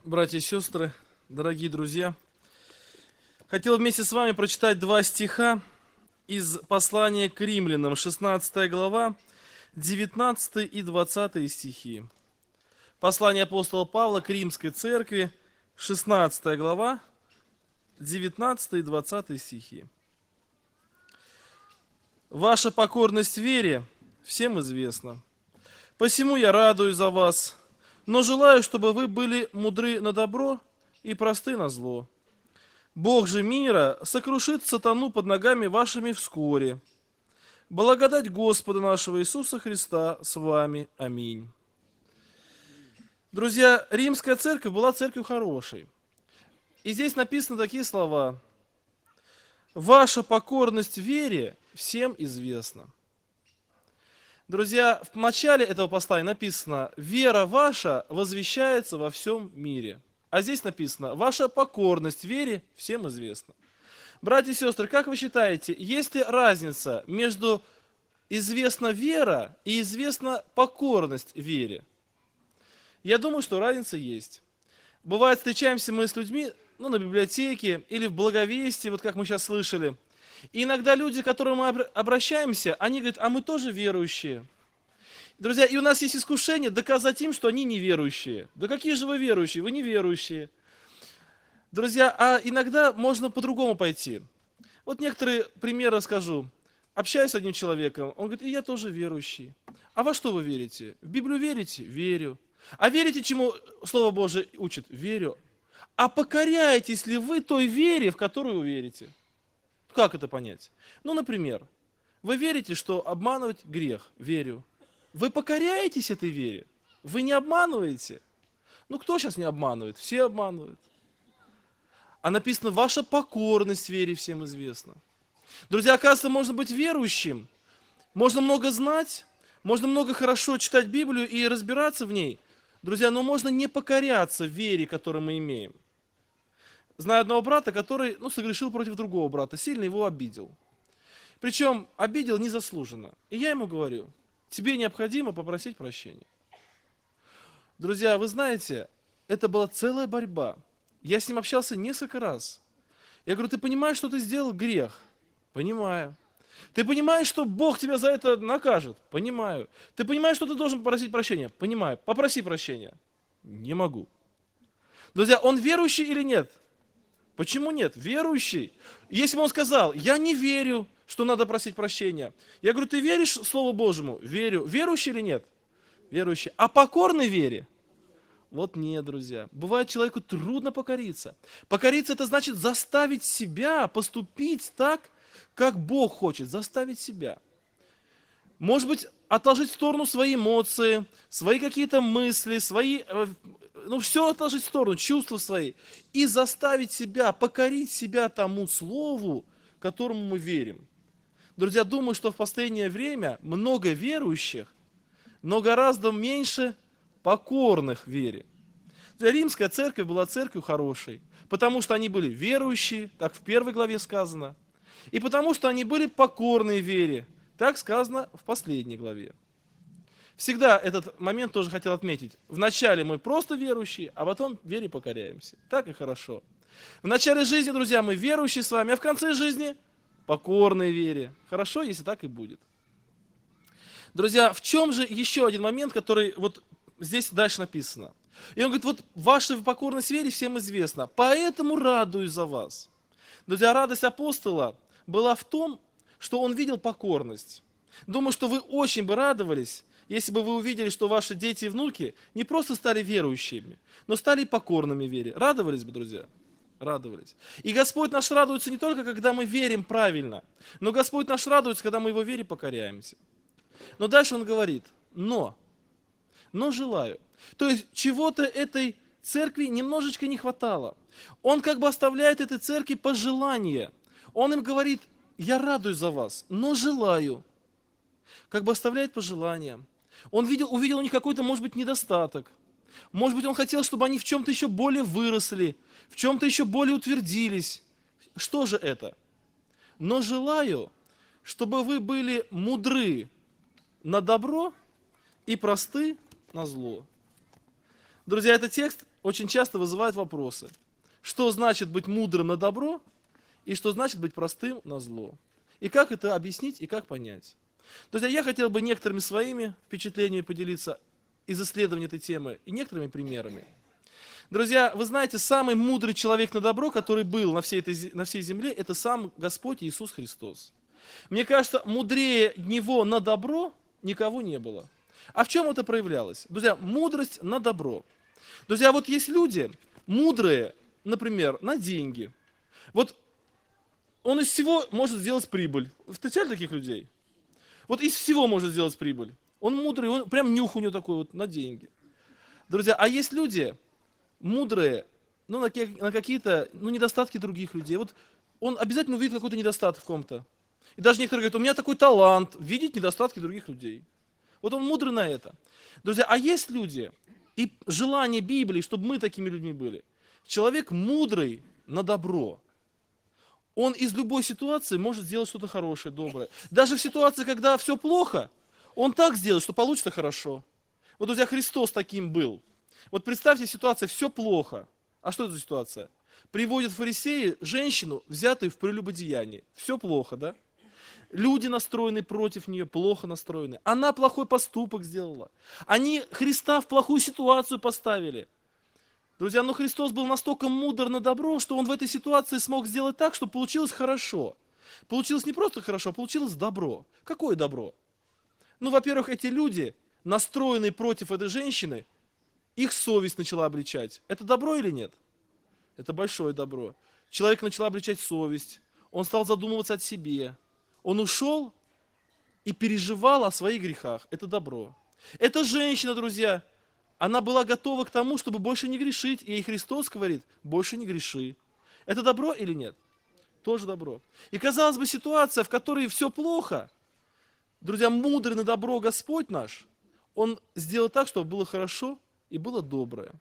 Братья и сестры, дорогие друзья, хотел вместе с вами прочитать два стиха из послания к римлянам, 16 глава, 19 и 20 стихи. Послание апостола Павла к римской церкви, 16 глава, 19 и 20 стихи. Ваша покорность вере всем известна. Посему я радуюсь за вас, но желаю, чтобы вы были мудры на добро и просты на зло. Бог же мира сокрушит сатану под ногами вашими вскоре. Благодать Господа нашего Иисуса Христа с вами. Аминь. Друзья, римская церковь была церковью хорошей. И здесь написаны такие слова. Ваша покорность вере всем известна. Друзья, в начале этого послания написано, вера ваша возвещается во всем мире. А здесь написано, ваша покорность вере всем известна. Братья и сестры, как вы считаете, есть ли разница между известна вера и известна покорность вере? Я думаю, что разница есть. Бывает, встречаемся мы с людьми, на библиотеке или в Благовестии, вот как мы сейчас слышали. И иногда люди, к которым мы обращаемся, они говорят, а мы тоже верующие. Друзья, и у нас есть искушение доказать им, что они неверующие. Да какие же вы верующие? Вы неверующие. Друзья, а иногда можно по-другому пойти. Вот некоторые примеры расскажу. Общаюсь с одним человеком, он говорит, и я тоже верующий. А во что вы верите? В Библию верите? Верю. А верите, чему Слово Божие учит? Верю. А покоряетесь ли вы той вере, в которую вы верите? Как это понять? Например, вы верите, что обманывать грех? Верю. Вы покоряетесь этой вере? Вы не обманываете? Кто сейчас не обманывает? Все обманывают. А написано, ваша покорность вере всем известна. Друзья, оказывается, можно быть верующим, можно много знать, можно много хорошо читать Библию и разбираться в ней. Друзья, но можно не покоряться вере, которую мы имеем. Знаю одного брата, который согрешил против другого брата, сильно его обидел. Причем обидел незаслуженно. И я ему говорю, тебе необходимо попросить прощения. Друзья, вы знаете, это была целая борьба. Я с ним общался несколько раз. Я говорю, ты понимаешь, что ты сделал грех? Понимаю. Ты понимаешь, что Бог тебя за это накажет? Понимаю. Ты понимаешь, что ты должен попросить прощения? Понимаю. Попроси прощения. Не могу. Друзья, он верующий или нет? Почему нет? Верующий. Если бы он сказал, я не верю, что надо просить прощения. Я говорю, ты веришь Слову Божьему? Верю. Верующий или нет? Верующий. А покорной вере? Вот нет, друзья. Бывает, человеку трудно покориться. Покориться – это значит заставить себя поступить так, как Бог хочет. Заставить себя. Может быть, отложить в сторону свои эмоции, свои какие-то мысли, свои... все отложить в сторону, чувства свои. И заставить себя, покорить себя тому слову, которому мы верим. Друзья, думаю, что в последнее время много верующих, но гораздо меньше покорных вере. Римская церковь была церковью хорошей, потому что они были верующие, как в первой главе сказано, и потому что они были покорны вере, так сказано в последней главе. Всегда этот момент тоже хотел отметить. Вначале мы просто верующие, а потом вере покоряемся. Так и хорошо. В начале жизни, друзья, мы верующие с вами, а в конце жизни покорные вере. Хорошо, если так и будет. Друзья, в чем же еще один момент, который вот здесь дальше написано? И он говорит, вот ваша покорность вере всем известна, поэтому радуюсь за вас. Друзья, радость апостола была в том, что он видел покорность. Думаю, что вы очень бы радовались, если бы вы увидели, что ваши дети и внуки не просто стали верующими, но стали покорными вере. Радовались бы, друзья? Радовались. И Господь наш радуется не только, когда мы верим правильно, но Господь наш радуется, когда мы Его вере покоряемся. Но дальше Он говорит, но желаю. То есть чего-то этой церкви немножечко не хватало. Он как бы оставляет этой церкви пожелания. Он им говорит, я радуюсь за вас, но желаю. Как бы оставляет пожелания. Он увидел у них какой-то, может быть, недостаток. Может быть, он хотел, чтобы они в чем-то еще более выросли, в чем-то еще более утвердились. Что же это? Но желаю, чтобы вы были мудры на добро и просты на зло. Друзья, этот текст очень часто вызывает вопросы. Что значит быть мудрым на добро и что значит быть простым на зло? И как это объяснить и как понять? Друзья, я хотел бы некоторыми своими впечатлениями поделиться из исследования этой темы и некоторыми примерами. Друзья, вы знаете, самый мудрый человек на добро, который был на всей земле, это сам Господь Иисус Христос. Мне кажется, мудрее Него на добро никого не было. А в чем это проявлялось? Друзья, мудрость на добро. Друзья, вот есть люди мудрые, например, на деньги. Вот он из всего может сделать прибыль. Вы встречали таких людей? Вот из всего может сделать прибыль. Он мудрый, он прям нюх у него такой вот на деньги. Друзья, а есть люди мудрые, на какие-то недостатки других людей. Вот он обязательно увидит какой-то недостаток в ком-то. И даже некоторые говорят, у меня такой талант видеть недостатки других людей. Вот он мудрый на это. Друзья, а есть люди, и желание Библии, чтобы мы такими людьми были. Человек мудрый на добро. Он из любой ситуации может сделать что-то хорошее, доброе. Даже в ситуации, когда все плохо, он так сделает, что получится хорошо. Вот, друзья, Христос таким был. Вот представьте, ситуация, все плохо. А что это за ситуация? Приводят фарисеи женщину, взятую в прелюбодеянии. Все плохо, да? Люди настроены против нее, плохо настроены. Она плохой поступок сделала. Они Христа в плохую ситуацию поставили. Друзья, но Христос был настолько мудр на добро, что Он в этой ситуации смог сделать так, чтобы получилось хорошо. Получилось не просто хорошо, а получилось добро. Какое добро? Во-первых, эти люди, настроенные против этой женщины, их совесть начала обличать. Это добро или нет? Это большое добро. Человек начал обличать совесть, он стал задумываться о себе. Он ушел и переживал о своих грехах. Это добро. Эта женщина, друзья, она была готова к тому, чтобы больше не грешить. И ей Христос говорит, больше не греши. Это добро или нет? Тоже добро. И казалось бы, ситуация, в которой все плохо, друзья, мудрый на добро Господь наш, Он сделал так, чтобы было хорошо и было доброе.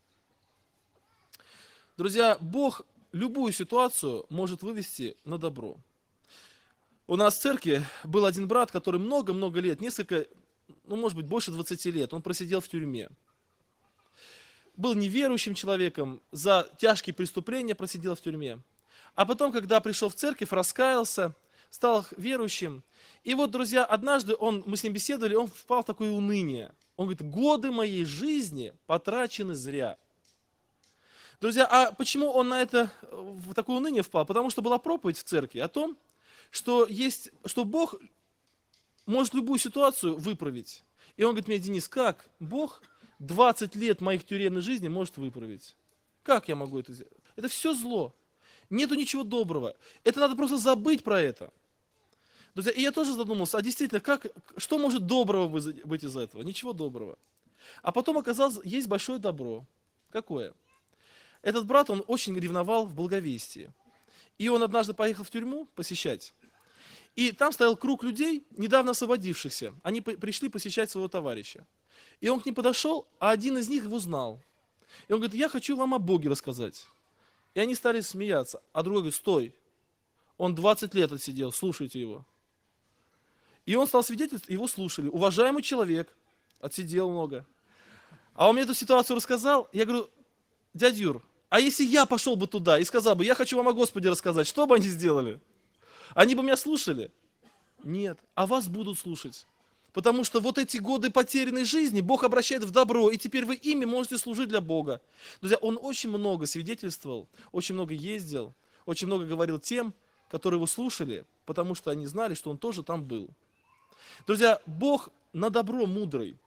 Друзья, Бог любую ситуацию может вывести на добро. У нас в церкви был один брат, который много-много лет, может быть, больше 20 лет, он просидел в тюрьме. Был неверующим человеком, за тяжкие преступления просидел в тюрьме. А потом, когда пришел в церковь, раскаялся, стал верующим. И вот, друзья, однажды мы с ним беседовали, он впал в такое уныние. Он говорит, годы моей жизни потрачены зря. Друзья, а почему он в такое уныние впал? Потому что была проповедь в церкви о том, что Бог может любую ситуацию выправить. И он говорит мне, Денис, как Бог 20 лет моих тюремной жизни может выправить? Как я могу это сделать? Это все зло. Нету ничего доброго. Это надо просто забыть про это. Друзья, и я тоже задумался, а действительно, что может доброго быть из этого? Ничего доброго. А потом оказалось, есть большое добро. Какое? Этот брат, он очень ревновал в благовестии. И он однажды поехал в тюрьму посещать. И там стоял круг людей, недавно освободившихся. Они пришли посещать своего товарища. И он к ним подошел, а один из них его знал. И он говорит, я хочу вам о Боге рассказать. И они стали смеяться. А другой говорит, стой, он 20 лет отсидел, слушайте его. И он стал свидетельствовать, его слушали. Уважаемый человек, отсидел много. А он мне эту ситуацию рассказал. Я говорю, дядя Юр, а если я пошел бы туда и сказал бы, я хочу вам о Господе рассказать, что бы они сделали? Они бы меня слушали? Нет. А вас будут слушать. Потому что вот эти годы потерянной жизни Бог обращает в добро, и теперь вы ими можете служить для Бога. Друзья, он очень много свидетельствовал, очень много ездил, очень много говорил тем, которые его слушали, потому что они знали, что он тоже там был. Друзья, Бог на добро мудрый.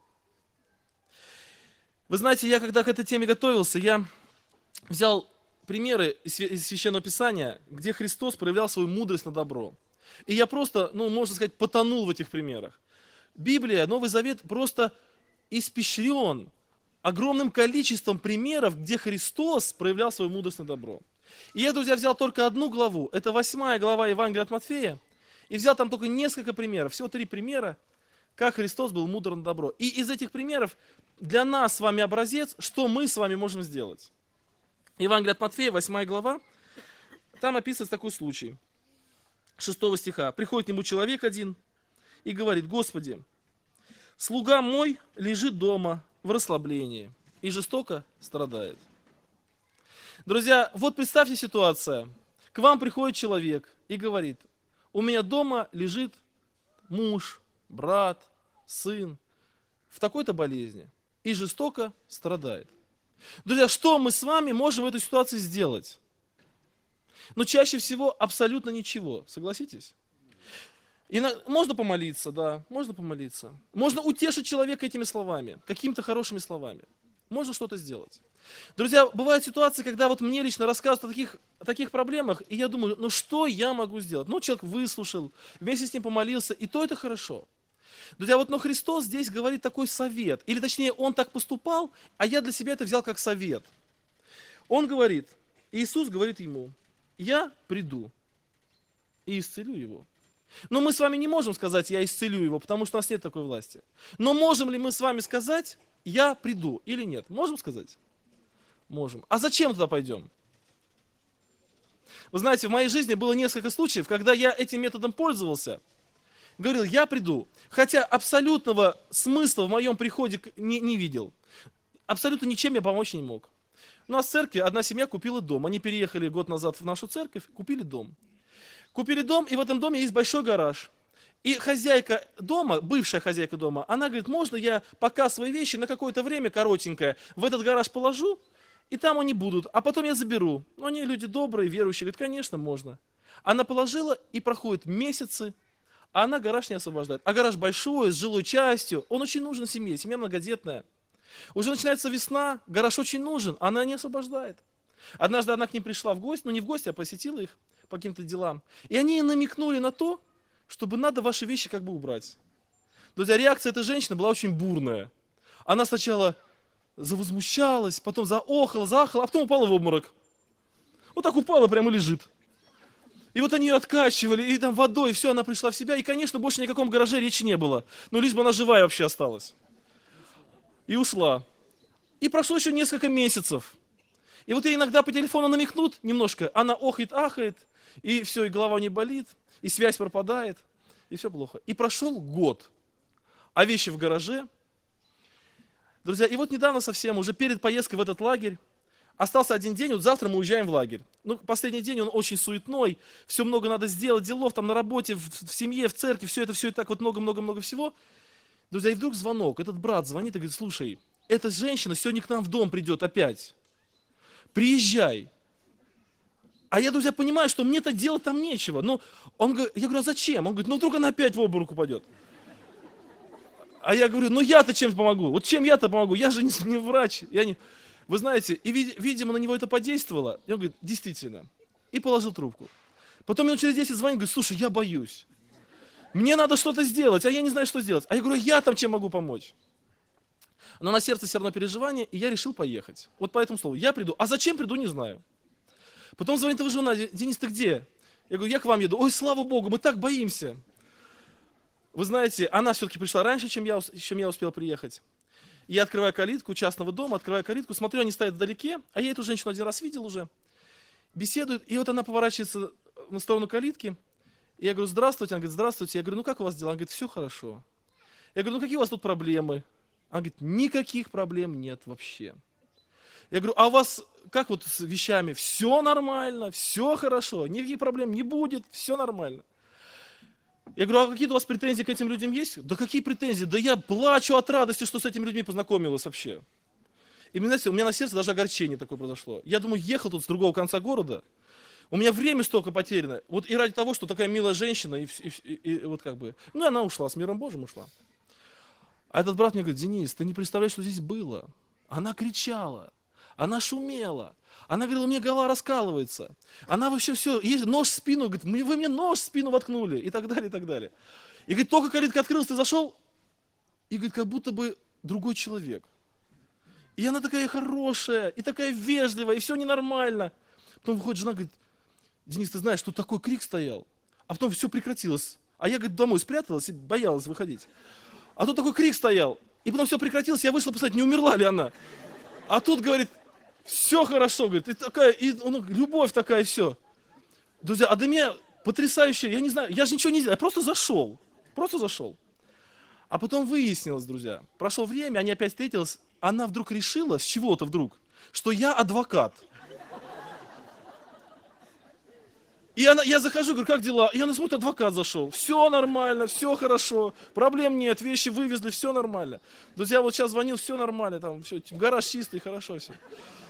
Вы знаете, я когда к этой теме готовился, я взял примеры из Священного Писания, где Христос проявлял свою мудрость на добро. И я просто, можно сказать, потонул в этих примерах. Библия, Новый Завет просто испещрен огромным количеством примеров, где Христос проявлял свою мудрость на добро. И я, друзья, взял только одну главу, это 8 глава Евангелия от Матфея, и взял там только несколько примеров, всего 3 примера, как Христос был мудр на добро. И из этих примеров для нас с вами образец, что мы с вами можем сделать. Евангелие от Матфея, 8 глава, там описывается такой случай. 6 стиха. Приходит к нему человек один и говорит, Господи, слуга мой лежит дома в расслаблении и жестоко страдает. Друзья, вот представьте ситуация. К вам приходит человек и говорит, у меня дома лежит муж, брат, сын в такой-то болезни и жестоко страдает. Друзья, что мы с вами можем в этой ситуации сделать? Но чаще всего абсолютно ничего, согласитесь? Можно помолиться, да, можно помолиться. Можно утешить человека этими словами, какими-то хорошими словами. Можно что-то сделать. Друзья, бывают ситуации, когда вот мне лично рассказывают о таких проблемах, и я думаю, ну что я могу сделать? Ну, человек выслушал, вместе с ним помолился, и то это хорошо. Друзья, вот но Христос здесь говорит такой совет, или точнее, Он так поступал, а я для себя это взял как совет. Он говорит, Иисус говорит ему, я приду и исцелю его. Но мы с вами не можем сказать, я исцелю его, потому что у нас нет такой власти. Но можем ли мы с вами сказать, я приду или нет? Можем сказать? Можем. А зачем туда пойдем? Вы знаете, в моей жизни было несколько случаев, когда я этим методом пользовался, говорил, я приду, хотя абсолютного смысла в моем приходе не видел. Абсолютно ничем я помочь не мог. У нас в церкви одна семья купила дом. Они переехали год назад в нашу церковь, купили дом. Купили дом, и в этом доме есть большой гараж. И хозяйка дома, бывшая хозяйка дома, она говорит, можно я пока свои вещи на какое-то время коротенькое в этот гараж положу, и там они будут, а потом я заберу. Ну, они люди добрые, верующие, говорят, конечно, можно. Она положила, и проходят месяцы, а она гараж не освобождает. А гараж большой, с жилой частью, он очень нужен семье, семья многодетная. Уже начинается весна, гараж очень нужен, она не освобождает. Однажды она к ним пришла в гости, ну не в гости, а посетила их по каким-то делам. И они ей намекнули на то, чтобы надо ваши вещи как бы убрать. Друзья, реакция этой женщины была очень бурная. Она сначала завозмущалась, потом заохала, заахала, а потом упала в обморок. Вот так упала, прямо лежит. И вот они ее откачивали, и там водой, и все, она пришла в себя. И, конечно, больше ни о каком гараже речи не было. Но лишь бы она живая вообще осталась. И ушла. И прошло еще несколько месяцев. И вот ей иногда по телефону намекнут немножко, она охает, ахает, и все, и голова не болит, и связь пропадает, и все плохо. И прошел год, а вещи в гараже. Друзья, и вот недавно совсем, уже перед поездкой в этот лагерь, остался один день, вот завтра мы уезжаем в лагерь. Ну, последний день он очень суетной, все много надо сделать, делов там на работе, в семье, в церкви, все это так вот много-много-много всего. Друзья, и вдруг звонок, этот брат звонит и говорит, слушай, эта женщина сегодня к нам в дом придет опять. Приезжай. А я, друзья, понимаю, что мне-то делать там нечего. Но я говорю, а зачем? Он говорит, ну вдруг она опять в обморок упадет. А я говорю, ну я-то чем помогу? Вот чем я-то помогу? Я же не врач. Вы знаете, и, видимо, на него это подействовало. И он говорит, действительно. И положил трубку. Потом минут через 10 звонит, говорит, слушай, я боюсь. Мне надо что-то сделать, а я не знаю, что сделать. А я говорю, я там чем могу помочь? Но на сердце все равно переживание, и я решил поехать. Вот по этому слову. Я приду. А зачем приду, не знаю. Потом звонит его жена, Денис, ты где? Я говорю, я к вам еду. Ой, слава Богу, мы так боимся. Вы знаете, она все-таки пришла раньше, чем я успел приехать. Я открываю калитку частного дома, открываю калитку, смотрю, они стоят вдалеке, а я эту женщину один раз видел уже. Беседуют, и вот она поворачивается на сторону калитки. И я говорю, здравствуйте. Она говорит, здравствуйте. Я говорю, ну как у вас дела? Она говорит, все хорошо. Я говорю, ну какие у вас тут проблемы? Она говорит, никаких проблем нет вообще. Я говорю, а у вас как вот с вещами? Все нормально, все хорошо, никаких проблем не будет, все нормально. Я говорю, а какие-то у вас претензии к этим людям есть? Да какие претензии? Да я плачу от радости, что с этими людьми познакомилась вообще. И, знаете, у меня на сердце даже огорчение такое произошло. Я думаю, ехал тут с другого конца города, у меня время столько потеряно, вот и ради того, что такая милая женщина, и вот как бы, ну и она ушла, с миром Божьим ушла. А этот брат мне говорит, Денис, ты не представляешь, что здесь было. Она кричала, она шумела, она говорила, мне голова раскалывается, она вообще все, есть нож в спину, говорит, вы мне нож в спину воткнули, и так далее, и так далее. И говорит, только калитка открылась, ты зашел, и говорит, как будто бы другой человек. И она такая хорошая, и такая вежливая, и все ненормально. Потом выходит жена, говорит, Денис, ты знаешь, тут такой крик стоял, а потом все прекратилось. А я, говорит, домой спряталась и боялась выходить. А тут такой крик стоял, и потом все прекратилось, я вышла посмотреть, не умерла ли она. А тут, говорит, все хорошо, говорит, и такая, любовь такая, и все. Друзья, а для меня потрясающе, я не знаю, я же ничего не сделал, я просто зашел. А потом выяснилось, друзья, прошло время, они опять встретились, она вдруг решила, с чего-то вдруг, что я адвокат. Я захожу, говорю, как дела? И она смотрит, адвокат зашел. Все нормально, все хорошо, проблем нет, вещи вывезли, все нормально. Друзья, вот сейчас звонил, все нормально, там все, гараж чистый, хорошо все.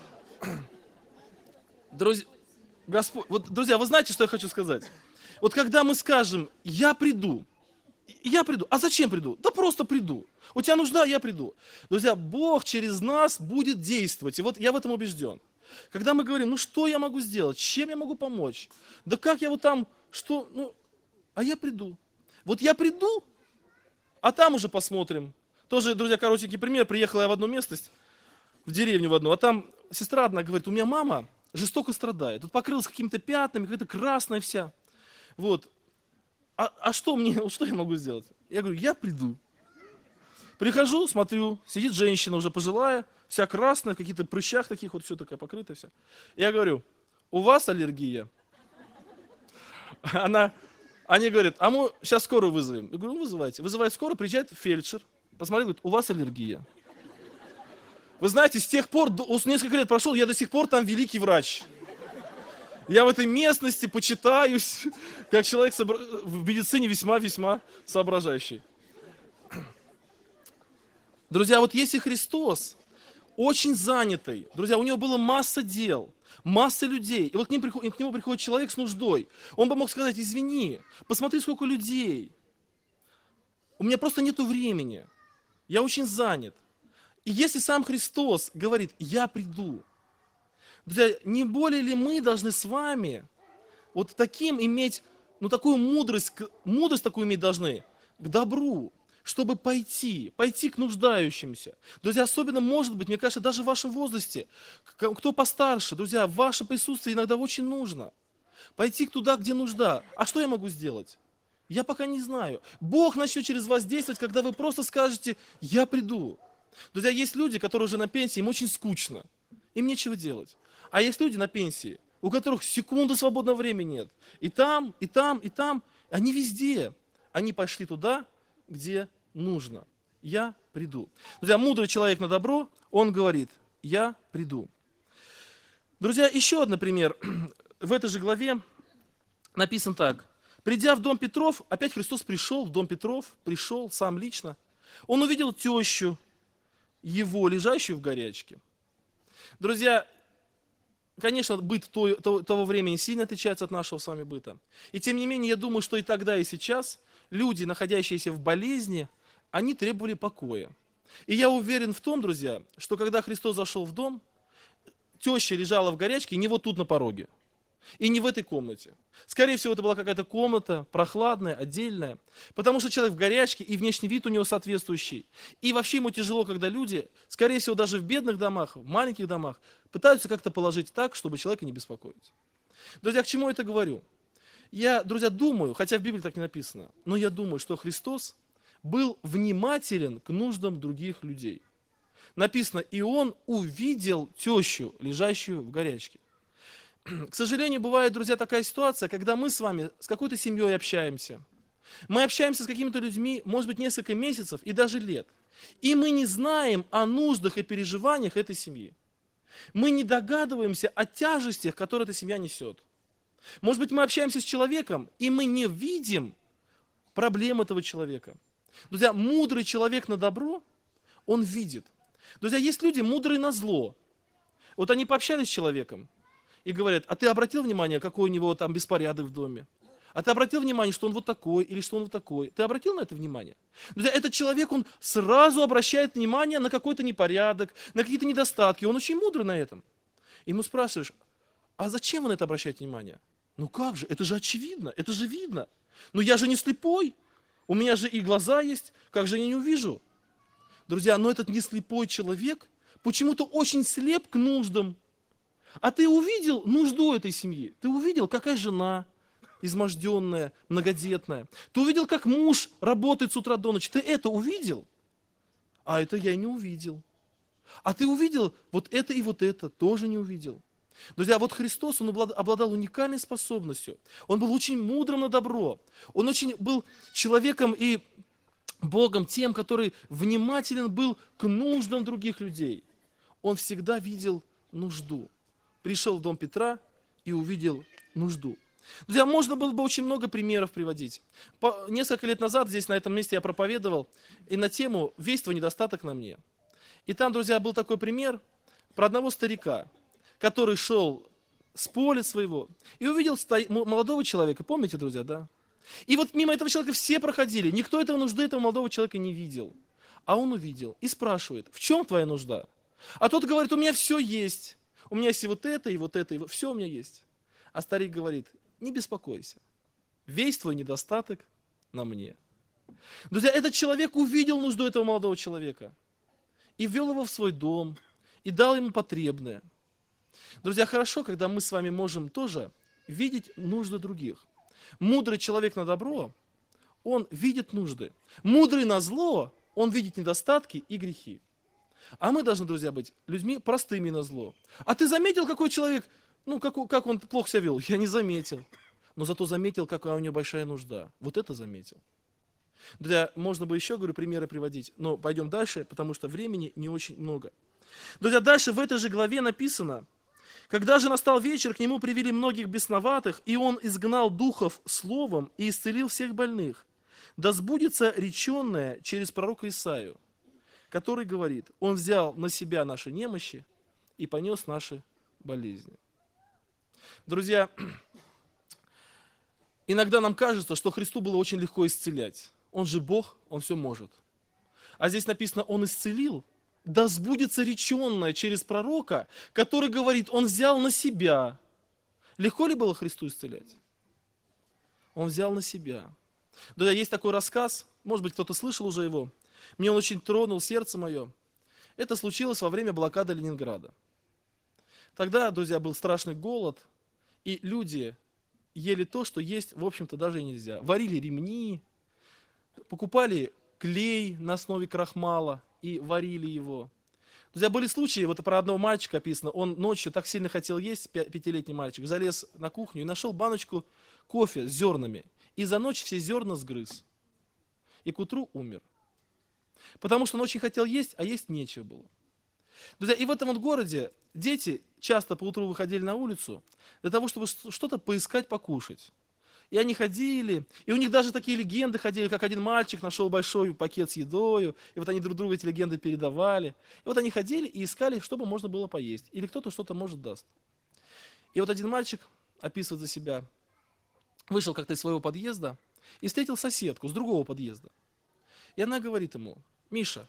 Друзья, Господь, вот, друзья, вы знаете, что я хочу сказать? Вот когда мы скажем, я приду, а зачем приду? Да просто приду. У тебя нужда, я приду. Друзья, Бог через нас будет действовать. И вот я в этом убежден. Когда мы говорим, ну что я могу сделать, чем я могу помочь? Да как я вот там, что, ну, а я приду. Вот я приду, а там уже посмотрим. Тоже, друзья, коротенький пример. Приехала я в одну местность, в деревню в одну, а там сестра одна говорит, у меня мама жестоко страдает. Тут покрылась какими-то пятнами, какая-то красная вся. Вот. А что мне, что я могу сделать? Я говорю, я приду. Прихожу, смотрю, сидит женщина уже пожилая, вся красная, в каких-то прыщах таких, вот все такая покрытая вся. Я говорю, у вас аллергия? Они говорят, а мы сейчас скорую вызовем. Я говорю, ну вызывайте. Вызывает скорую, приезжает фельдшер, посмотрит, говорит, у вас аллергия. Вы знаете, с тех пор, несколько лет прошло, я до сих пор там великий врач. Я в этой местности почитаюсь, как человек в медицине весьма-весьма соображающий. Друзья, вот если Христос очень занятый, друзья, у него было масса дел, масса людей, и вот к нему приходит человек с нуждой, он бы мог сказать, извини, посмотри, сколько людей, у меня просто нету времени, я очень занят. И если сам Христос говорит, я приду, друзья, не более ли мы должны с вами вот таким иметь, ну такую мудрость такую иметь должны к добру, чтобы пойти к нуждающимся. Друзья, особенно, может быть, мне кажется, даже в вашем возрасте, кто постарше, друзья, ваше присутствие иногда очень нужно. Пойти туда, где нужда. А что я могу сделать? Я пока не знаю. Бог начнет через вас действовать, когда вы просто скажете, я приду. Друзья, есть люди, которые уже на пенсии, им очень скучно, им нечего делать. А есть люди на пенсии, у которых секунды свободного времени нет. И там, и там, и там, они везде. Они пошли туда, где нужно. Я приду. Друзья, мудрый человек на добро, он говорит, я приду. Друзья, еще один пример. В этой же главе написан так. Придя в дом Петров, опять Христос пришел в дом Петров, пришел сам лично. Он увидел тещу его, лежащую в горячке. Друзья, конечно, быт того времени сильно отличается от нашего с вами быта. И тем не менее, я думаю, что и тогда, и сейчас люди, находящиеся в болезни, они требовали покоя. И я уверен в том, друзья, что когда Христос зашел в дом, теща лежала в горячке не вот тут на пороге. И не в этой комнате. Скорее всего, это была какая-то комната, прохладная, отдельная. Потому что человек в горячке, и внешний вид у него соответствующий. И вообще ему тяжело, когда люди, скорее всего, даже в бедных домах, в маленьких домах, пытаются как-то положить так, чтобы человека не беспокоить. Друзья, к чему я это говорю? Я, друзья, думаю, хотя в Библии так не написано, но я думаю, что Христос был внимателен к нуждам других людей. Написано, и он увидел тещу, лежащую в горячке. К сожалению, бывает, друзья, такая ситуация, когда мы с вами с какой-то семьей общаемся. Мы общаемся с какими-то людьми, может быть, несколько месяцев и даже лет. И мы не знаем о нуждах и переживаниях этой семьи. Мы не догадываемся о тяжестях, которые эта семья несет. Может быть, мы общаемся с человеком, и мы не видим проблем этого человека. Друзья, мудрый человек на добро, он видит. Друзья, есть люди мудрые на зло. Вот они пообщались с человеком, и говорят, а ты обратил внимание, какой у него там беспорядок в доме? А ты обратил внимание, что он вот такой, или что он вот такой? Ты обратил на это внимание? Друзья, этот человек, он сразу обращает внимание на какой-то непорядок, на какие-то недостатки. Он очень мудрый на этом. Ему спрашиваешь, а зачем он это обращает внимание? Ну как же, это же очевидно, это же видно. Но я же не слепой, у меня же и глаза есть, как же я не увижу? Друзья, но этот не слепой человек почему-то очень слеп к нуждам. А ты увидел нужду этой семьи? Ты увидел, какая жена изможденная, многодетная? Ты увидел, как муж работает с утра до ночи? Ты это увидел? А это я не увидел. А ты увидел вот это и вот это? Тоже не увидел. Друзья, вот Христос, он обладал уникальной способностью. Он был очень мудрым на добро. Он очень был человеком и Богом тем, который внимателен был к нуждам других людей. Он всегда видел нужду. Пришел в дом Петра и увидел нужду. Друзья, можно было бы очень много примеров приводить. Несколько лет назад здесь, на этом месте, я проповедовал и на тему «Весь твой недостаток на мне». И там, друзья, был такой пример про одного старика, который шел с поля своего и увидел молодого человека. Помните, друзья, да? И вот мимо этого человека все проходили. Никто этого нужды этого молодого человека не видел. А он увидел и спрашивает: в чем твоя нужда? А тот говорит: у меня все есть. У меня есть и вот это, и вот это, и все у меня есть. А старик говорит: не беспокойся. Весь твой недостаток на мне. Друзья, этот человек увидел нужду этого молодого человека и ввел его в свой дом, и дал ему потребное. Друзья, хорошо, когда мы с вами можем тоже видеть нужды других. Мудрый человек на добро, он видит нужды. Мудрый на зло, он видит недостатки и грехи. А мы должны, друзья, быть людьми простыми на зло. А ты заметил, какой человек, как он плохо себя вел? Я не заметил. Но зато заметил, какая у него большая нужда. Вот это заметил. Друзья, можно бы еще, говорю, примеры приводить, но пойдем дальше, потому что времени не очень много. Друзья, дальше в этой же главе написано: когда же настал вечер, к нему привели многих бесноватых, и он изгнал духов словом и исцелил всех больных. Да сбудется реченное через пророка Исаию, который говорит: он взял на себя наши немощи и понес наши болезни. Друзья, иногда нам кажется, что Христу было очень легко исцелять. Он же Бог, Он все может. А здесь написано: Он исцелил. Да сбудется реченное через пророка, который говорит: он взял на себя. Легко ли было Христу исцелять? Он взял на себя. Да, есть такой рассказ, может быть, кто-то слышал уже его. Мне он очень тронул сердце мое. Это случилось во время блокады Ленинграда. Тогда, друзья, был страшный голод, и люди ели то, что есть, в общем-то, даже и нельзя. Варили ремни, покупали клей на основе крахмала и варили его. Друзья, были случаи, вот про одного мальчика описано, он ночью так сильно хотел есть, 5-летний мальчик, залез на кухню и нашел баночку кофе с зернами. И за ночь все зерна сгрыз. И к утру умер. Потому что он очень хотел есть, а есть нечего было. Друзья, и в этом вот городе дети часто по утру выходили на улицу для того, чтобы что-то поискать, покушать. И они ходили, и у них даже такие легенды ходили, как один мальчик нашел большой пакет с едою, и вот они друг другу эти легенды передавали. И вот они ходили и искали, чтобы можно было поесть, или кто-то что-то, может, даст. И вот один мальчик описывает за себя: вышел как-то из своего подъезда и встретил соседку с другого подъезда. И она говорит ему: Миша,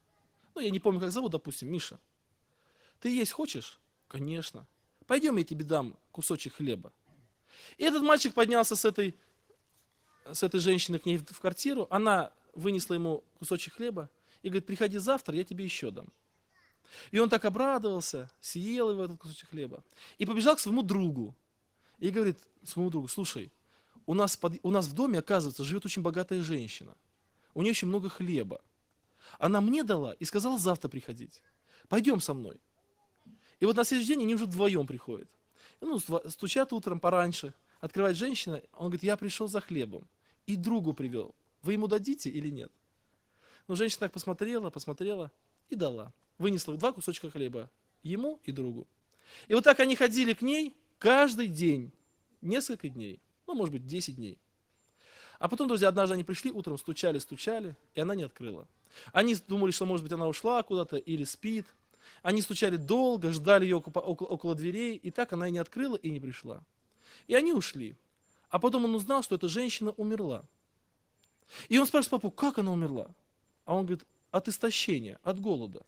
я не помню, как зовут, допустим, Миша, ты есть хочешь? Конечно. Пойдем, я тебе дам кусочек хлеба. И этот мальчик поднялся с этой женщиной к ней в квартиру, она вынесла ему кусочек хлеба и говорит: приходи завтра, я тебе еще дам. И он так обрадовался, съел его этот кусочек хлеба и побежал к своему другу. И говорит своему другу: слушай, у нас в доме, оказывается, живет очень богатая женщина. У нее очень много хлеба. Она мне дала и сказала завтра приходить. Пойдем со мной. И вот на следующий день они уже вдвоем приходят. Стучат утром пораньше, открывает женщина, он говорит: я пришел за хлебом и другу привел. Вы ему дадите или нет? Женщина так посмотрела и дала. Вынесла 2 кусочка хлеба ему и другу. И вот так они ходили к ней каждый день, несколько дней, может быть, 10 дней. А потом, друзья, однажды они пришли, утром стучали, и она не открыла. Они думали, что, может быть, она ушла куда-то или спит. Они стучали долго, ждали ее около дверей, и так она и не открыла, и не пришла. И они ушли. А потом он узнал, что эта женщина умерла. И он спрашивает папу: как она умерла? А он говорит: от истощения, от голода.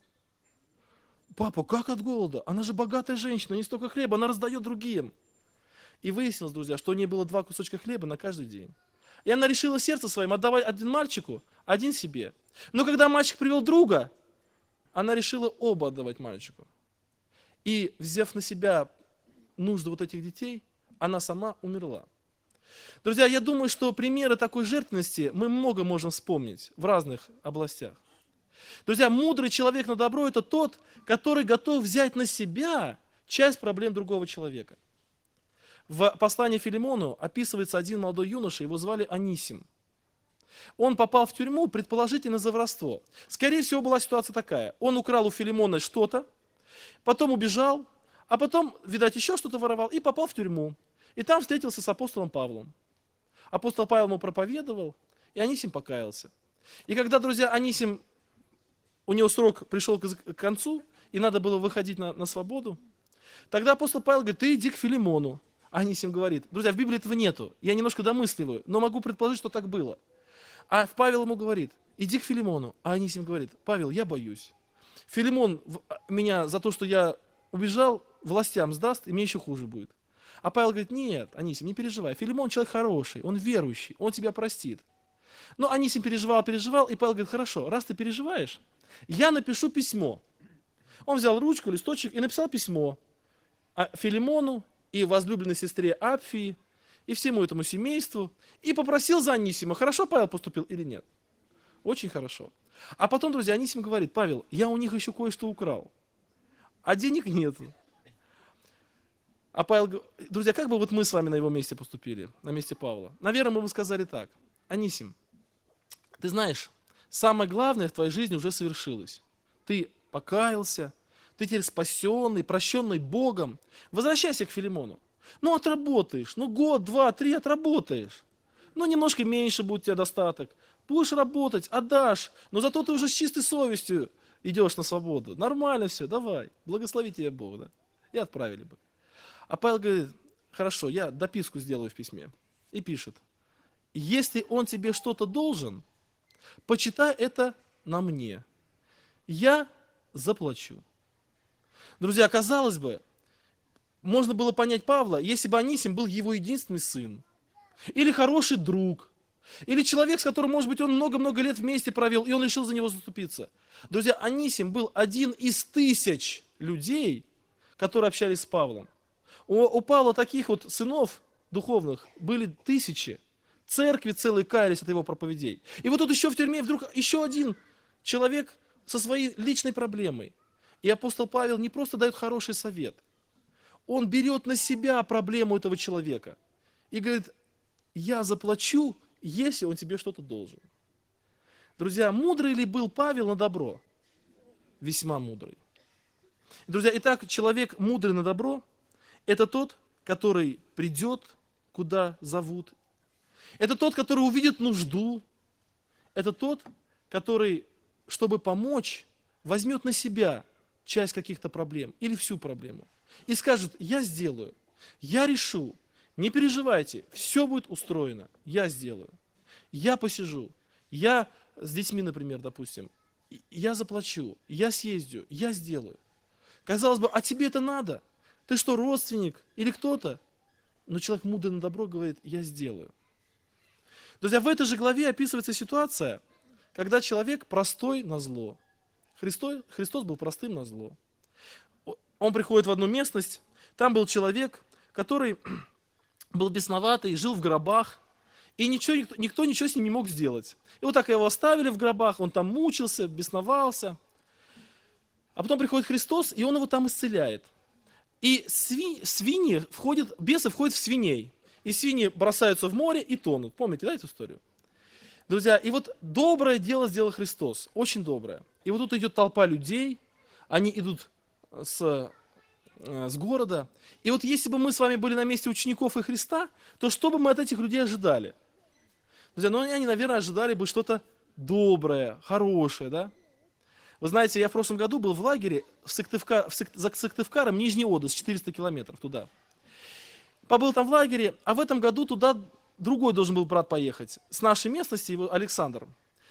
Папа, как от голода? Она же богатая женщина, не столько хлеба, она раздает другим. И выяснилось, друзья, что у нее было 2 кусочка хлеба на каждый день. И она решила сердцем своим отдавать один мальчику, один себе. Но когда мальчик привел друга, она решила оба отдавать мальчику. И, взяв на себя нужды вот этих детей, она сама умерла. Друзья, я думаю, что примеры такой жертвенности мы много можем вспомнить в разных областях. Друзья, мудрый человек на добро – это тот, который готов взять на себя часть проблем другого человека. В послании Филимону описывается один молодой юноша, его звали Анисим. Он попал в тюрьму, предположительно, за воровство. Скорее всего, была ситуация такая: он украл у Филимона что-то, потом убежал, а потом, видать, еще что-то воровал и попал в тюрьму. И там встретился с апостолом Павлом. Апостол Павел ему проповедовал, и Анисим покаялся. И когда, друзья, Анисим, у него срок пришел к концу, и надо было выходить на свободу, тогда апостол Павел говорит, ты иди к Филимону. Анисим говорит, друзья, в Библии этого нету, я немножко домысливаю, но могу предположить, что так было. А Павел ему говорит, иди к Филимону. А Анисим говорит, Павел, я боюсь. Филимон меня за то, что я убежал, властям сдаст, и мне еще хуже будет. А Павел говорит, нет, Анисим, не переживай, Филимон человек хороший, он верующий, он тебя простит. Но Анисим переживал, и Павел говорит, хорошо, раз ты переживаешь, я напишу письмо. Он взял ручку, листочек и написал письмо Филимону и возлюбленной сестре Апфии, и всему этому семейству, и попросил за Анисима, хорошо Павел поступил или нет. Очень хорошо. А потом, друзья, Анисим говорит, Павел, я у них еще кое-что украл, а денег нет. А Павел говорит, друзья, как бы вот мы с вами на его месте поступили, на месте Павла? Наверное, мы бы сказали так, Анисим, ты знаешь, самое главное в твоей жизни уже совершилось. Ты покаялся, ты теперь спасенный, прощенный Богом. Возвращайся к Филимону. Ну, отработаешь, ну, год, два, три отработаешь. Ну, немножко меньше будет у тебя достаток. Будешь работать, отдашь, но зато ты уже с чистой совестью идешь на свободу. Нормально все, давай, благослови тебя Бог, да. И отправили бы. А Павел говорит, хорошо, я дописку сделаю в письме. И пишет, если он тебе что-то должен, почитай это на мне. Я заплачу. Друзья, казалось бы, можно было понять Павла, если бы Анисим был его единственный сын, или хороший друг, или человек, с которым, может быть, он много-много лет вместе провел, и он решил за него заступиться. Друзья, Анисим был один из тысяч людей, которые общались с Павлом. У Павла таких вот сынов духовных были тысячи. Церкви целые каялись от его проповедей. И вот тут еще в тюрьме вдруг еще один человек со своей личной проблемой. И апостол Павел не просто дает хороший совет. Он берет на себя проблему этого человека. И говорит, я заплачу, если он тебе что-то должен. Друзья, мудрый ли был Павел на добро? Весьма мудрый. Друзья, итак, человек мудрый на добро, это тот, который придет, куда зовут. Это тот, который увидит нужду. Это тот, который, чтобы помочь, возьмет на себя часть каких-то проблем или всю проблему. И скажет, я сделаю, я решу, не переживайте, все будет устроено, я сделаю. Я посижу, я с детьми, например, допустим, я заплачу, я съездю, я сделаю. Казалось бы, а тебе это надо? Ты что, родственник или кто-то? Но человек мудрый на добро говорит, я сделаю. Друзья, в этой же главе описывается ситуация, когда человек простой на зло. Христос был простым на зло. Он приходит в одну местность, там был человек, который был бесноватый, жил в гробах, и никто ничего с ним не мог сделать. И вот так его оставили в гробах, он там мучился, бесновался. А потом приходит Христос, и он его там исцеляет. И бесы входят в свиней. И свиньи бросаются в море и тонут. Помните, да, эту историю? Друзья, и вот доброе дело сделал Христос, очень доброе. И вот тут идет толпа людей, они идут с города. И вот если бы мы с вами были на месте учеников и Христа, то что бы мы от этих людей ожидали? Друзья, ну они, наверное, ожидали бы что-то доброе, хорошее, да? Вы знаете, я в прошлом году был в лагере за Сыктывкаром, Нижний Одесс, 400 километров туда. Побыл там в лагере, а в этом году туда другой должен был брат поехать. С нашей местности, его Александр,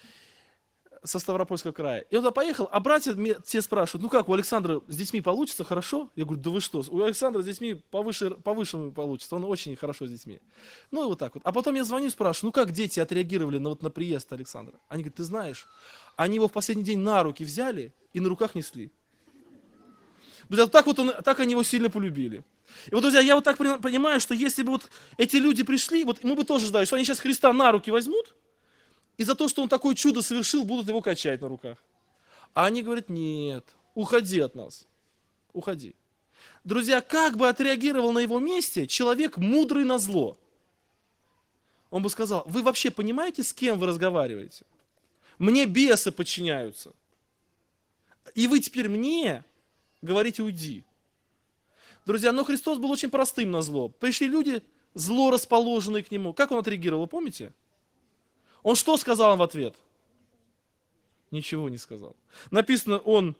со Ставропольского края. И он туда поехал, а братья все спрашивают, ну как, у Александра с детьми получится хорошо? Я говорю, да вы что, у Александра с детьми повыше получится, он очень хорошо с детьми. Ну и вот так вот. А потом я звоню и спрашиваю, ну как дети отреагировали на приезд Александра? Они говорят, ты знаешь, они его в последний день на руки взяли и на руках несли. Друзья, так они его сильно полюбили. И вот, друзья, я вот так понимаю, что если бы вот эти люди пришли, вот мы бы тоже ждали, что они сейчас Христа на руки возьмут, и за то, что он такое чудо совершил, будут его качать на руках. А они говорят, нет, уходи от нас, уходи. Друзья, как бы отреагировал на его месте человек, мудрый на зло? Он бы сказал, вы вообще понимаете, с кем вы разговариваете? Мне бесы подчиняются. И вы теперь мне говорите, уйди. Друзья, но Христос был очень простым на зло. Пришли люди, зло расположенные к нему. Как он отреагировал, вы помните? Он что сказал им в ответ? Ничего не сказал. Написано, он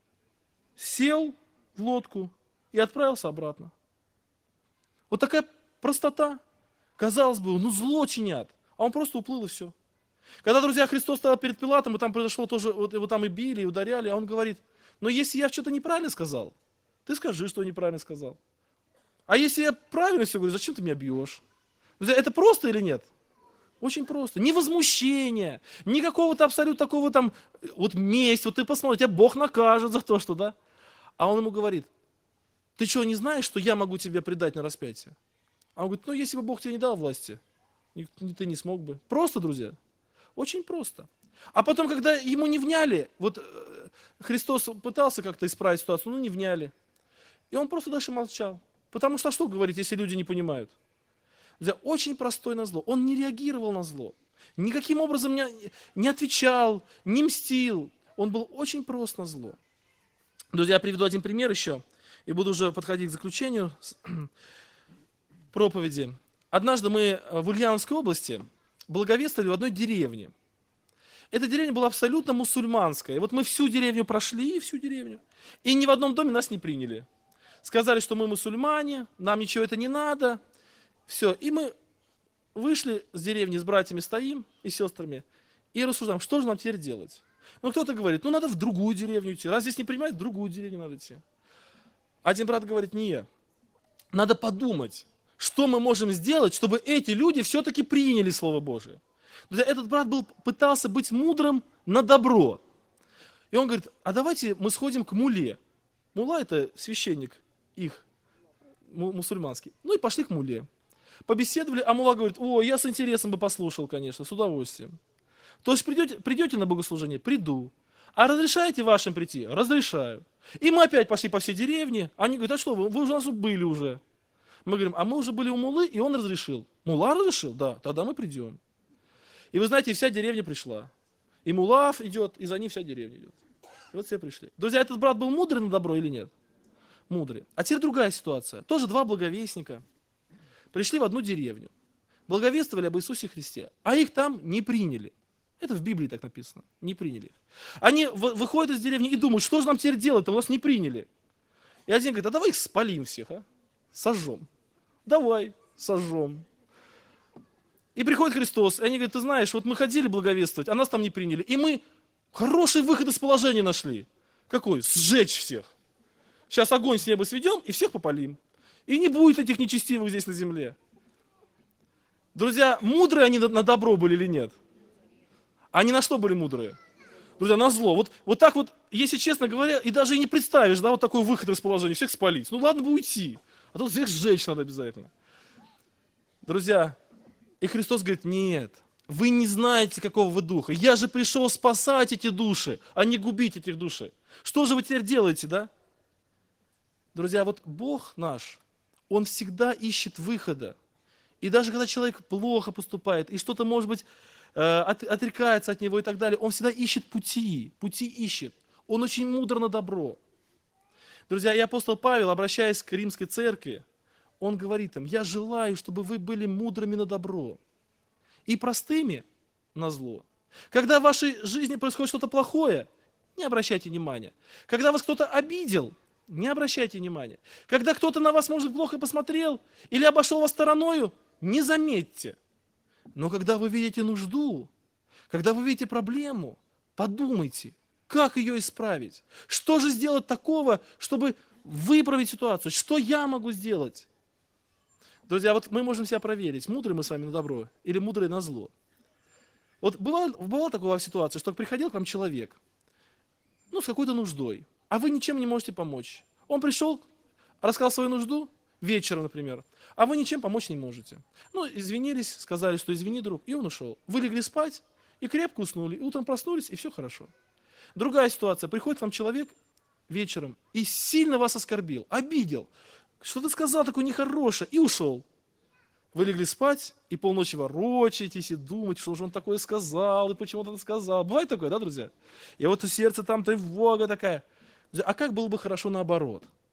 сел в лодку и отправился обратно. Вот такая простота. Казалось бы, ну зло чинят, а он просто уплыл и все. Когда, друзья, Христос стоял перед Пилатом, и там произошло тоже, вот его там и били, и ударяли, а он говорит, но если я что-то неправильно сказал, ты скажи, что я неправильно сказал. А если я правильно все говорю, зачем ты меня бьешь? Друзья, это просто или нет? Очень просто. Ни возмущения, ни какого-то абсолютно такого там, вот месть, вот ты посмотри, тебя Бог накажет за то, что, да? А он ему говорит, ты что, не знаешь, что я могу тебя предать на распятие? А он говорит, ну если бы Бог тебе не дал власти, ты не смог бы. Просто, друзья, очень просто. А потом, когда ему не вняли, вот Христос пытался как-то исправить ситуацию, но не вняли. И он просто дальше молчал. Потому что что говорить, если люди не понимают? Друзья, очень простой на зло. Он не реагировал на зло. Никаким образом не отвечал, не мстил. Он был очень прост на зло. Друзья, я приведу один пример еще. И буду уже подходить к заключению проповеди. Однажды мы в Ульяновской области благовествовали в одной деревне. Эта деревня была абсолютно мусульманская. И вот мы всю деревню прошли, всю деревню. И ни в одном доме нас не приняли. Сказали, что мы мусульмане, нам ничего это не надо. Все. И мы вышли с деревни, с братьями стоим и сестрами. И рассуждаем, что же нам теперь делать? Ну, кто-то говорит, ну, надо в другую деревню идти. Раз здесь не принимают, в другую деревню надо идти. Один брат говорит, не, надо подумать, что мы можем сделать, чтобы эти люди все-таки приняли Слово Божие. Этот брат пытался быть мудрым на добро. И он говорит, а давайте мы сходим к муле. Мула – это священник их, мусульманский. Ну и пошли к муле. Побеседовали, а мула говорит, о, я с интересом бы послушал, конечно, с удовольствием. То есть придете на богослужение? Приду. А разрешаете вашим прийти? Разрешаю. И мы опять пошли по всей деревне. Они говорят, а что, вы уже у нас были уже. Мы говорим, а мы уже были у мулы, и он разрешил. Мула разрешил? Да, тогда мы придем. И вы знаете, вся деревня пришла. И мула идет, и за ним вся деревня идет. И вот все пришли. Друзья, этот брат был мудрый на добро или нет? Мудрый. А теперь другая ситуация. Тоже два благовестника пришли в одну деревню. Благовествовали об Иисусе Христе. А их там не приняли. Это в Библии так написано. Не приняли. Они выходят из деревни и думают, что же нам теперь делать-то, у нас не приняли. И один говорит, а давай их спалим всех, а? Сожжем. Давай, сожжем. И приходит Христос, и они говорят, ты знаешь, вот мы ходили благовествовать, а нас там не приняли. И мы хороший выход из положения нашли. Какой? Сжечь всех. Сейчас огонь с неба сведем и всех попалим. И не будет этих нечестивых здесь на земле. Друзья, мудрые они на добро были или нет? Они на что были мудрые? Друзья, на зло. Вот так вот, если честно говоря, и даже и не представишь, да, вот такой выход из положения, всех спалить. Ну ладно бы уйти, а тут всех сжечь надо обязательно. Друзья, и Христос говорит, нет, вы не знаете, какого вы духа. Я же пришел спасать эти души, а не губить этих души. Что же вы теперь делаете, да? Друзья, вот Бог наш, Он всегда ищет выхода. И даже когда человек плохо поступает, и что-то, может быть, отрекается от него и так далее, Он всегда ищет пути ищет. Он очень мудр на добро. Друзья, и апостол Павел, обращаясь к римской церкви, он говорит им, я желаю, чтобы вы были мудрыми на добро и простыми на зло. Когда в вашей жизни происходит что-то плохое, не обращайте внимания. Когда вас кто-то обидел, не обращайте внимания. Когда кто-то на вас, может, плохо посмотрел или обошел вас стороною, не заметьте. Но когда вы видите нужду, когда вы видите проблему, подумайте, как ее исправить. Что же сделать такого, чтобы выправить ситуацию? Что я могу сделать? Друзья, вот мы можем себя проверить, мудрые мы с вами на добро или мудрые на зло. Вот бывала такая ситуация, что приходил к вам человек, ну, с какой-то нуждой, а вы ничем не можете помочь. Он пришел, рассказал свою нужду, вечером, например, а вы ничем помочь не можете. Ну, извинились, сказали, что извини, друг, и он ушел. Вы легли спать и крепко уснули, и утром проснулись, и все хорошо. Другая ситуация, приходит вам человек вечером и сильно вас оскорбил, обидел, что-то сказал такое нехорошее, и ушел. Вы легли спать, и полночи ворочаетесь, и думаете, что же он такое сказал, и почему он это сказал. Бывает такое, да, друзья? И вот у сердца там тревога такая. А как было бы хорошо наоборот?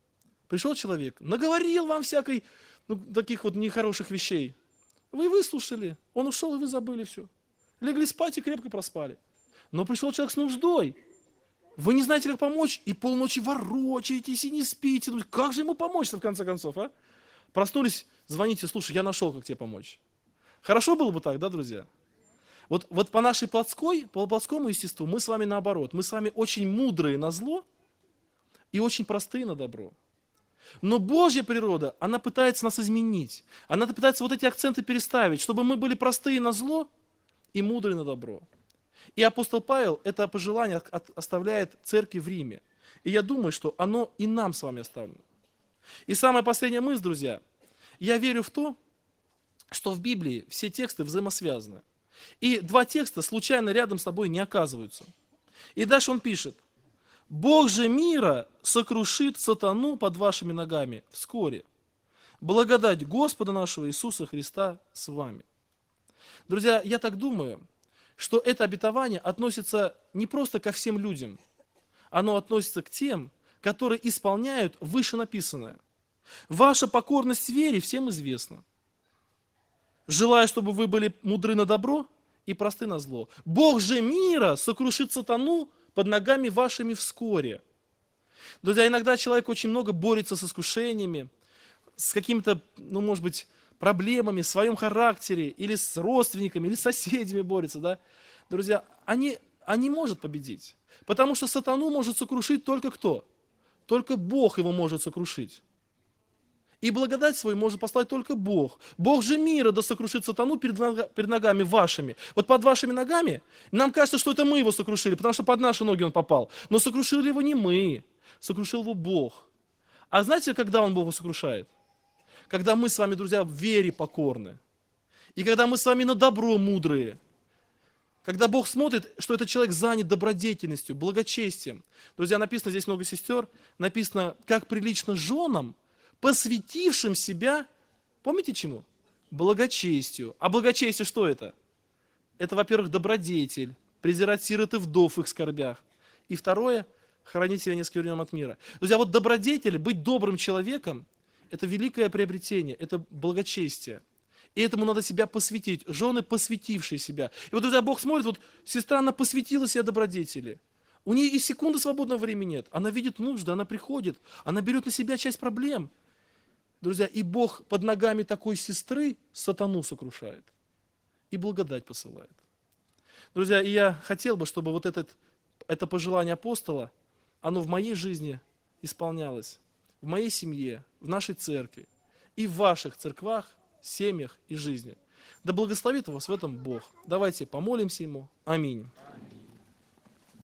Пришел человек, наговорил вам всякой, ну, таких вот нехороших вещей. Вы выслушали, он ушел, и вы забыли все. Легли спать и крепко проспали. Но пришел человек с нуждой. Вы не знаете, как помочь, и полночи ворочаетесь, и не спите. Ну, как же ему помочь-то, в конце концов, а? Проснулись, звоните, слушай, я нашел, как тебе помочь. Хорошо было бы так, да, друзья? Вот по нашей по плотскому естеству мы с вами наоборот. Мы с вами очень мудрые на зло и очень простые на добро. Но Божья природа, она пытается нас изменить. Она пытается вот эти акценты переставить, чтобы мы были простые на зло и мудрые на добро. И апостол Павел это пожелание оставляет церкви в Риме. И я думаю, что оно и нам с вами оставлено. И самая последняя мысль, друзья. Я верю в то, что в Библии все тексты взаимосвязаны. И два текста случайно рядом с собой не оказываются. И дальше он пишет. Бог же мира сокрушит сатану под вашими ногами вскоре. Благодать Господа нашего Иисуса Христа с вами. Друзья, я так думаю, что это обетование относится не просто ко всем людям, оно относится к тем, которые исполняют вышенаписанное. Ваша покорность вере всем известна. Желаю, чтобы вы были мудры на добро и просты на зло. Бог же мира сокрушит сатану под ногами вашими вскоре. Друзья, иногда человек очень много борется с искушениями, с какими-то, ну, может быть, проблемами в своем характере, или с родственниками, или с соседями борется, да. Друзья, они не может победить, потому что сатану может сокрушить только кто? Только Бог его может сокрушить. И благодать свою может послать только Бог. Бог же мира да сокрушит сатану перед ногами вашими. Вот под вашими ногами нам кажется, что это мы его сокрушили, потому что под наши ноги он попал. Но сокрушили его не мы, сокрушил его Бог. А знаете, когда он Бога сокрушает? Когда мы с вами, друзья, в вере покорны. И когда мы с вами на добро мудрые. Когда Бог смотрит, что этот человек занят добродетельностью, благочестием. Друзья, написано, здесь много сестер, написано, как прилично женам, посвятившим себя, помните чему? Благочестию. А благочестие что это? Это, во-первых, добродетель, презирать сирот и вдов в их скорбях. И второе, хранить себя неоскверненным от мира. Друзья, вот добродетель, быть добрым человеком, это великое приобретение, это благочестие. И этому надо себя посвятить. Жены, посвятившие себя. И вот, друзья, Бог смотрит, вот сестра, она посвятила себя добродетели. У нее и секунды свободного времени нет. Она видит нужды, она приходит, она берет на себя часть проблем. Друзья, и Бог под ногами такой сестры сатану сокрушает. И благодать посылает. Друзья, и я хотел бы, чтобы вот это пожелание апостола, оно в моей жизни исполнялось. В моей семье, в нашей церкви и в ваших церквах, семьях и жизни. Да благословит вас в этом Бог. Давайте помолимся Ему. Аминь.